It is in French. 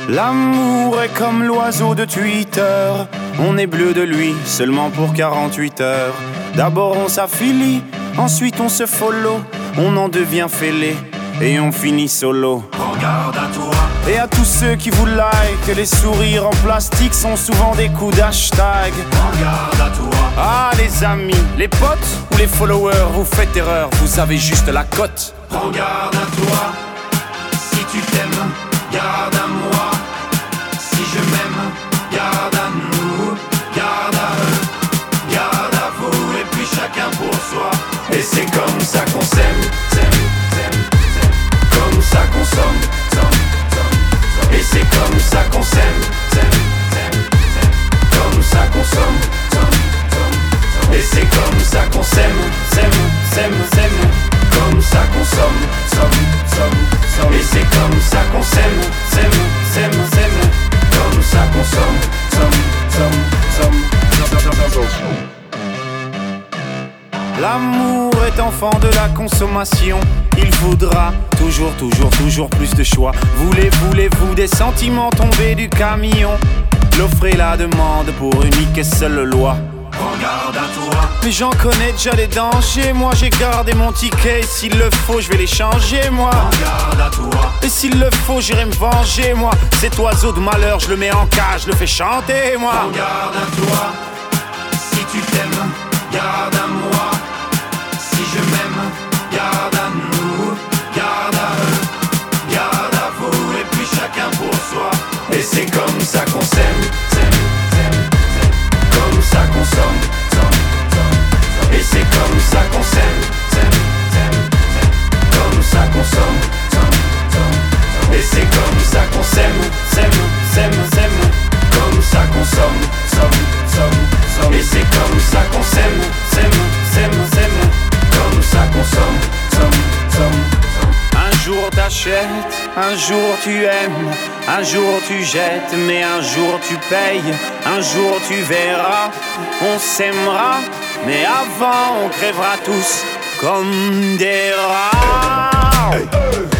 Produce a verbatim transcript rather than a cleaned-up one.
L'amour est comme l'oiseau de Twitter. On est bleu de lui seulement pour quarante-huit heures. D'abord on s'affilie, ensuite on se follow. On en devient fêlé et on finit solo. Prends garde à toi. Et à tous ceux qui vous like, les sourires en plastique sont souvent des coups d'hashtag. Prends garde à toi. Ah les amis, les potes ou les followers, vous faites erreur, vous avez juste la cote. Prends garde à toi. Si tu t'aimes, garde à moi. Si je m'aime, garde à nous. Garde à eux, garde à vous. Et puis chacun pour soi. Et c'est comme ça qu'on s'aime, s'aime, s'aime, s'aime. Comme ça qu'on somme, somme, somme, somme. Et c'est comme ça qu'on s'aime, s'aime, s'aime, s'aime. Comme ça qu'on somme, somme, somme, somme. Et c'est comme ça qu'on s'aime, s'aime, s'aime, s'aime. Comme ça qu'on somme, somme, somme, somme. Et c'est comme ça qu'on s'aime, s'aime, s'aime, s'aime. Comme ça qu'on somme, somme, somme, somme, somme, somme, somme, somme. L'amour est enfant de la consommation. Il voudra toujours, toujours, toujours plus de choix. Voulez, voulez-vous des sentiments tombés du camion? L'offre et la demande pour unique et seule loi. Prends garde à toi. Mais j'en connais déjà les dangers. Moi j'ai gardé mon ticket. S'il le faut je vais les changer moi. Prends garde à toi. Et s'il le faut j'irai me venger moi. Cet oiseau de malheur je le mets en cage, je le fais chanter moi. Prends garde à toi. Si tu t'aimes, garde à moi. Si je m'aime, garde à nous. Garde à eux, garde à vous. Et puis chacun pour soi. Et c'est comme ça qu'on s'aime, s'aime, s'aime, s'aime. Comme ça qu'on somme, somme, somme, somme. Et c'est comme ça qu'on s'aime, s'aime, s'aime, s'aime. Comme ça qu'on somme, somme, somme, somme. Et c'est comme ça qu'on s'aime, s'aime, s'aime, s'aime. Comme ça qu'on somme, somme, somme, somme. Et c'est comme ça qu'on s'aime, s'aime, s'aime, s'aime. Comme ça qu'on somme, somme, somme, somme. Un jour t'achètes, un jour tu aimes, un jour tu jettes, mais un jour tu payes, un jour tu verras, on s'aimera, mais avant on crèvera tous comme des rats. Hey, hey.